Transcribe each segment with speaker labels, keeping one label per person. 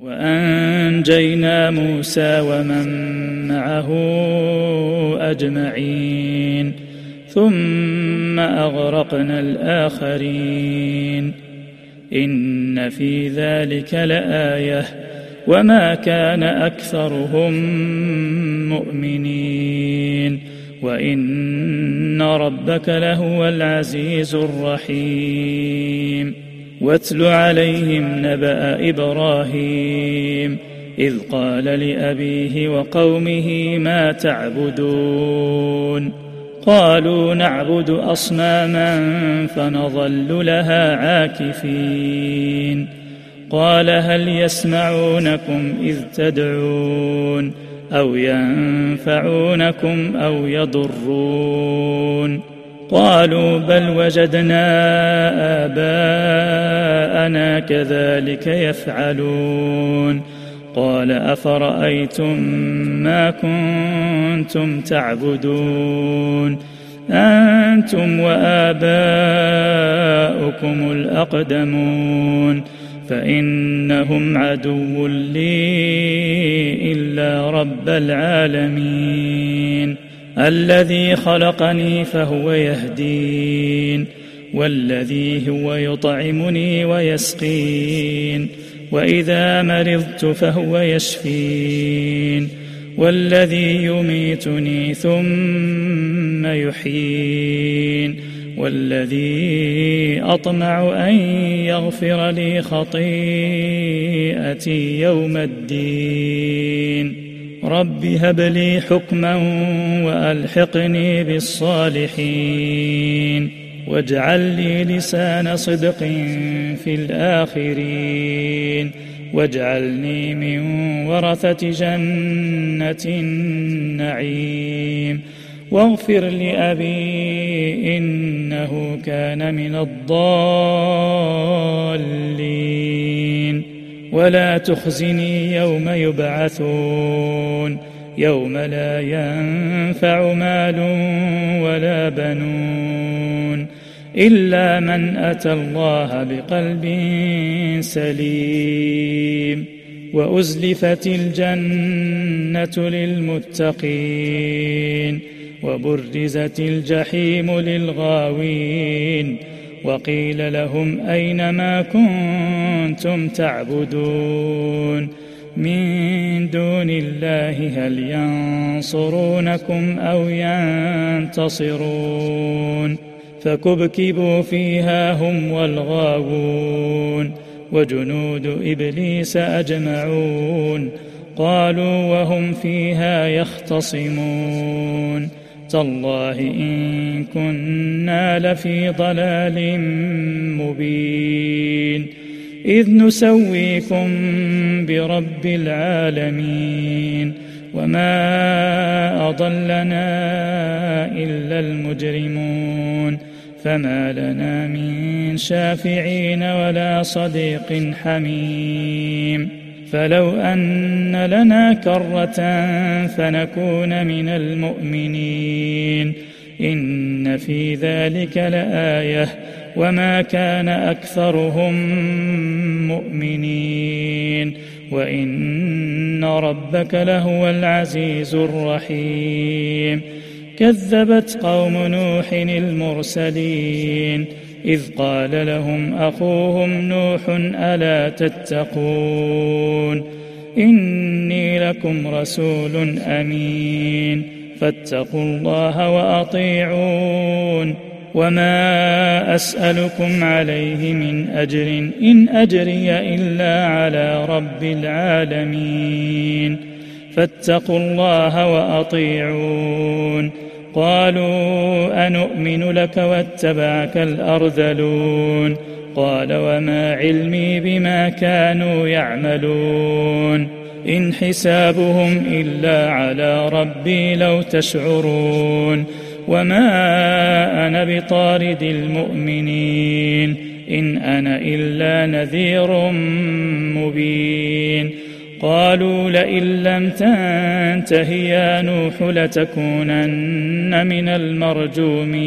Speaker 1: وأنجينا موسى ومن معه أجمعين ثم أغرقنا الآخرين إن في ذلك لآية وما كان أكثرهم مؤمنين وإن ربك لهو العزيز الرحيم واتل عليهم نبأ إبراهيم إذ قال لأبيه وقومه ما تعبدون قالوا نعبد أصناما فنظل لها عاكفين قال هل يسمعونكم إذ تدعون أو ينفعونكم أو يضرون قالوا بل وجدنا آباءنا كذلك يفعلون قال أفرأيتم ما كنتم تعبدون أنتم وآباؤكم الأقدمون فإنهم عدو لي إلا رب العالمين الذي خلقني فهو يهدين والذي هو يطعمني ويسقين وإذا مرضت فهو يشفين والذي يميتني ثم يحيين والذي أطمع أن يغفر لي خطيئتي يوم الدين رب هب لي حكما وألحقني بالصالحين واجعل لي لسان صدق في الآخرين واجعلني من ورثة جنة النعيم واغفر لأبي إنه كان من الضالين ولا تخزني يوم يبعثون يوم لا ينفع مال ولا بنون إلا من أتى الله بقلب سليم وأزلفت الجنة للمتقين وبرزت الجحيم للغاوين وقيل لهم أين ما كنتم تعبدون من دون الله هل ينصرونكم أو ينتصرون فكبكبوا فيها هم والغاوون وجنود إبليس أجمعون قالوا وهم فيها يختصمون تالله إن كنا لفي ضلال مبين إذ نسويكم برب العالمين وما أضلنا إلا المجرمون فما لنا من شافعين ولا صديق حميم فلو أن لنا كرة فنكون من المؤمنين إن في ذلك لآية وما كان أكثرهم مؤمنين وإن ربك لهو العزيز الرحيم كذبت قوم نوح المرسلين إذ قال لهم أخوهم نوح ألا تتقون إني لكم رسول أمين فاتقوا الله وأطيعون وما أسألكم عليه من أجر إن أجري إلا على رب العالمين فاتقوا الله وأطيعون قالوا أنؤمن لك واتبعك الأرذلون قال وما علمي بما كانوا يعملون إن حسابهم إلا على ربي لو تشعرون وما أنا بطارد المؤمنين إن أنا إلا نذير مبين قالوا لئن لم تنته يا نوح لتكونن من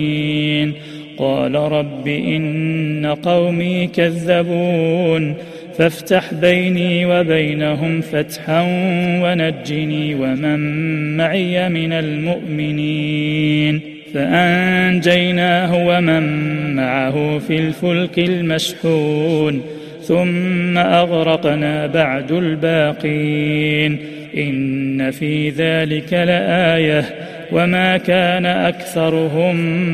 Speaker 1: المرجومين قال رب إن قومي كذبون فافتح بيني وبينهم فتحا ونجني ومن معي من المؤمنين. فأنجيناه ومن معه في الفلك المشحون ثم أغرقنا بعد الباقين. إن في ذلك لآية وما كان أكثرهم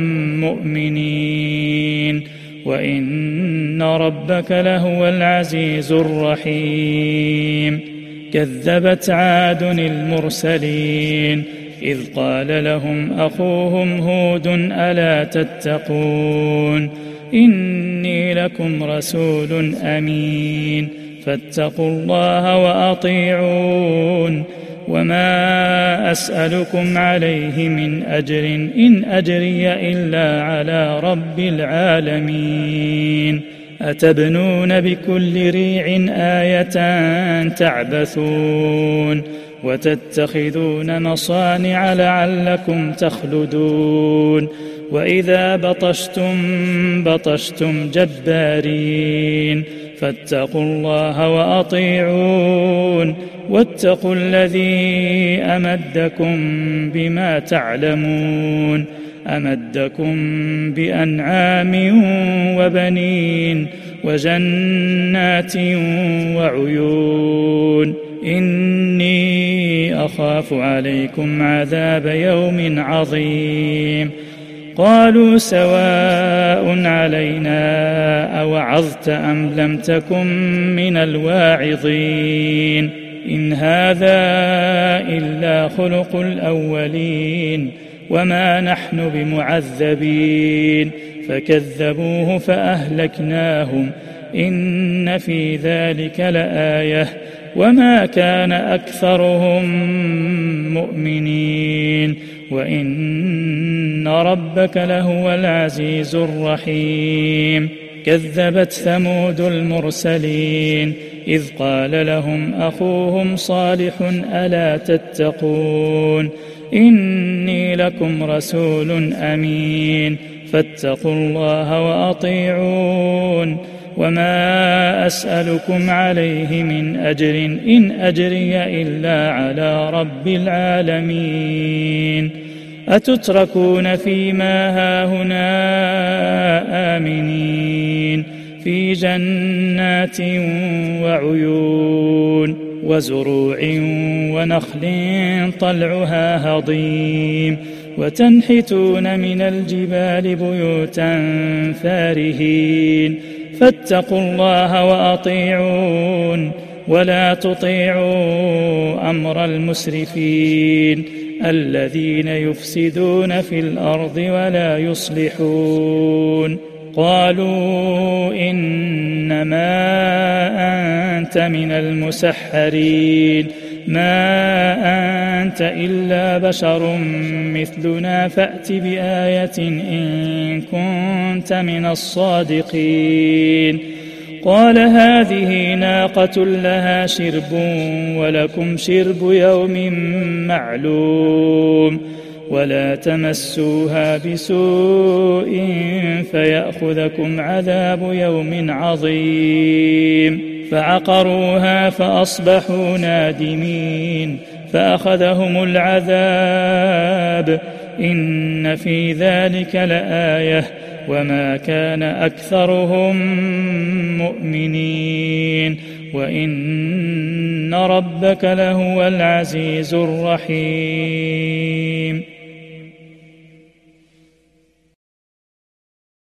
Speaker 1: مؤمنين وإن ربك لهو العزيز الرحيم. كذبت عاد المرسلين إذ قال لهم أخوهم هود ألا تتقون إني لكم رسول أمين فاتقوا الله وأطيعون وما أسألكم عليه من أجر إن أجري إلا على رب العالمين. أتبنون بكل ريع آية تعبثون وتتخذون مصانع لعلكم تخلدون وإذا بطشتم جبارين فاتقوا الله وأطيعون واتقوا الذي أمدكم بما تعلمون أمدكم بأنعام وبنين وجنات وعيون. إني أخاف عليكم عذاب يوم عظيم. قالوا سواء علينا أوعظت أم لم تكن من الواعظين إن هذا إلا خلق الأولين وما نحن بمعذبين. فكذبوه فأهلكناهم إن في ذلك لآية وما كان أكثرهم مؤمنين وإن ربك لهو العزيز الرحيم. كذبت ثمود المرسلين إذ قال لهم أخوهم صالح ألا تتقون إني لكم رسول أمين فاتقوا الله وأطيعون وما أسألكم عليه من أجر إن أجري إلا على رب العالمين. أتتركون فيما هاهنا آمنين في جنات وعيون وزروع ونخل طلعها هضيم وتنحتون من الجبال بيوتا فارهين فاتقوا الله وأطيعون ولا تطيعوا أمر المسرفين الذين يفسدون في الأرض ولا يصلحون. قالوا إنما أنت من المسحرين ما أنت إلا بشر مثلنا فأت بآية إن كنت من الصادقين. قال هذه ناقة لها شرب ولكم شرب يوم معلوم ولا تمسوها بسوء فيأخذكم عذاب يوم عظيم. فعقروها فأصبحوا نادمين فأخذهم العذاب إن في ذلك لآية وما كان أكثرهم مؤمنين وإن ربك لهو العزيز الرحيم.